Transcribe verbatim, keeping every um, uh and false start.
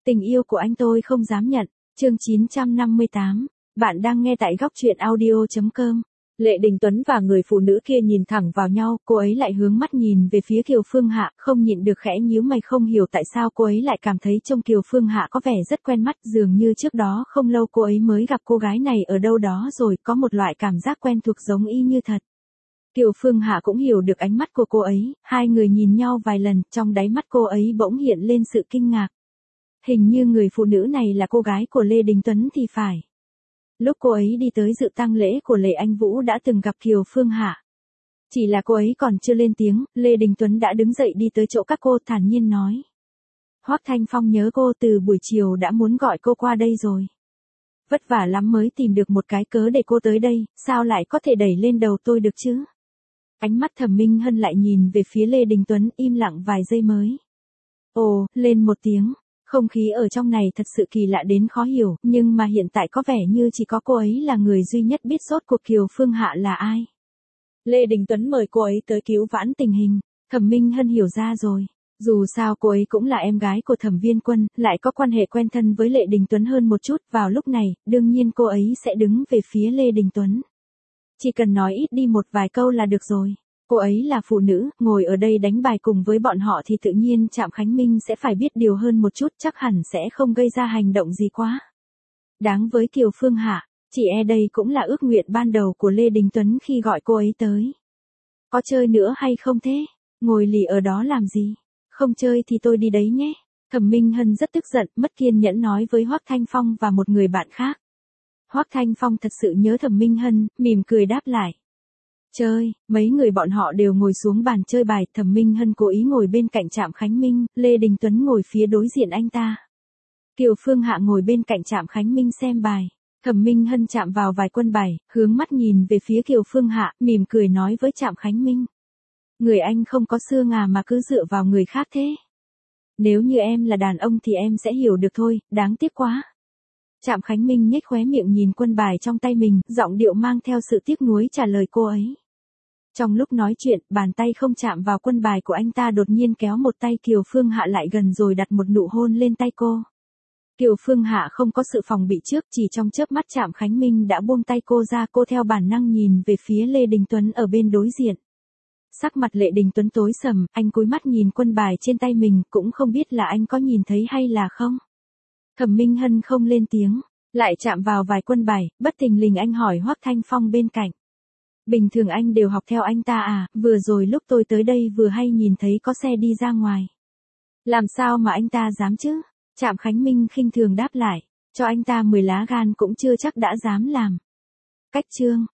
Tình yêu của anh tôi không dám nhận. Chương chín trăm năm mươi tám. Bạn đang nghe tại góc truyện audio chấm com. Lệ Đình Tuấn và người phụ nữ kia nhìn thẳng vào nhau, cô ấy lại hướng mắt nhìn về phía Kiều Phương Hạ, không nhịn được khẽ nhíu mày, không hiểu tại sao cô ấy lại cảm thấy trông Kiều Phương Hạ có vẻ rất quen mắt, dường như trước đó không lâu cô ấy mới gặp cô gái này ở đâu đó rồi, có một loại cảm giác quen thuộc giống y như thật. Kiều Phương Hạ cũng hiểu được ánh mắt của cô ấy, hai người nhìn nhau vài lần, trong đáy mắt cô ấy bỗng hiện lên sự kinh ngạc. Hình như người phụ nữ này là cô gái của Lê Đình Tuấn thì phải. Lúc cô ấy đi tới dự tang lễ của Lệ Anh Vũ đã từng gặp Kiều Phương Hạ. Chỉ là cô ấy còn chưa lên tiếng, Lê Đình Tuấn đã đứng dậy đi tới chỗ các cô, thản nhiên nói. Hoắc Thanh Phong nhớ cô, từ buổi chiều đã muốn gọi cô qua đây rồi. Vất vả lắm mới tìm được một cái cớ để cô tới đây, sao lại có thể đẩy lên đầu tôi được chứ? Ánh mắt Thẩm Minh Hân lại nhìn về phía Lê Đình Tuấn, im lặng vài giây mới. Ồ, lên một tiếng. Không khí ở trong này thật sự kỳ lạ đến khó hiểu, nhưng mà hiện tại có vẻ như chỉ có cô ấy là người duy nhất biết rốt cuộc Kiều Phương Hạ là ai. Lê Đình Tuấn mời cô ấy tới cứu vãn tình hình. Thẩm Minh Hân hiểu ra rồi. Dù sao cô ấy cũng là em gái của Thẩm Viên Quân, lại có quan hệ quen thân với Lệ Đình Tuấn hơn một chút, vào lúc này, đương nhiên cô ấy sẽ đứng về phía Lê Đình Tuấn. Chỉ cần nói ít đi một vài câu là được rồi. Cô ấy là phụ nữ, ngồi ở đây đánh bài cùng với bọn họ thì tự nhiên Trạm Khánh Minh sẽ phải biết điều hơn một chút, chắc hẳn sẽ không gây ra hành động gì quá đáng với Kiều Phương Hạ. Chỉ e đây cũng là ước nguyện ban đầu của Lê Đình Tuấn khi gọi cô ấy tới. Có chơi nữa hay không thế? Ngồi lì ở đó làm gì? Không chơi thì tôi đi đấy nhé. Thẩm Minh Hân rất tức giận, mất kiên nhẫn nói với Hoắc Thanh Phong và một người bạn khác. Hoắc Thanh Phong thật sự nhớ Thẩm Minh Hân, mỉm cười đáp lại. Chơi, mấy người bọn họ đều ngồi xuống bàn chơi bài, Thẩm Minh Hân cố ý ngồi bên cạnh Trạm Khánh Minh, Lê Đình Tuấn ngồi phía đối diện anh ta. Kiều Phương Hạ ngồi bên cạnh Trạm Khánh Minh xem bài. Thẩm Minh Hân chạm vào vài quân bài, hướng mắt nhìn về phía Kiều Phương Hạ, mỉm cười nói với Trạm Khánh Minh. Người anh không có xương à mà cứ dựa vào người khác thế. Nếu như em là đàn ông thì em sẽ hiểu được thôi, đáng tiếc quá. Trạm Khánh Minh nhếch khóe miệng nhìn quân bài trong tay mình, giọng điệu mang theo sự tiếc nuối trả lời cô ấy. Trong lúc nói chuyện, bàn tay không chạm vào quân bài của anh ta đột nhiên kéo một tay Kiều Phương Hạ lại gần rồi đặt một nụ hôn lên tay cô. Kiều Phương Hạ không có sự phòng bị trước, chỉ trong chớp mắt Trạm Khánh Minh đã buông tay cô ra, cô theo bản năng nhìn về phía Lê Đình Tuấn ở bên đối diện. Sắc mặt Lệ Đình Tuấn tối sầm, anh cúi mắt nhìn quân bài trên tay mình, cũng không biết là anh có nhìn thấy hay là không. Thẩm Minh Hân không lên tiếng, lại chạm vào vài quân bài, bất thình lình anh hỏi Hoắc Thanh Phong bên cạnh. Bình thường anh đều học theo anh ta à, vừa rồi lúc tôi tới đây vừa hay nhìn thấy có xe đi ra ngoài. Làm sao mà anh ta dám chứ? Trạm Khánh Minh khinh thường đáp lại, cho anh ta mười lá gan cũng chưa chắc đã dám làm. Cách chương.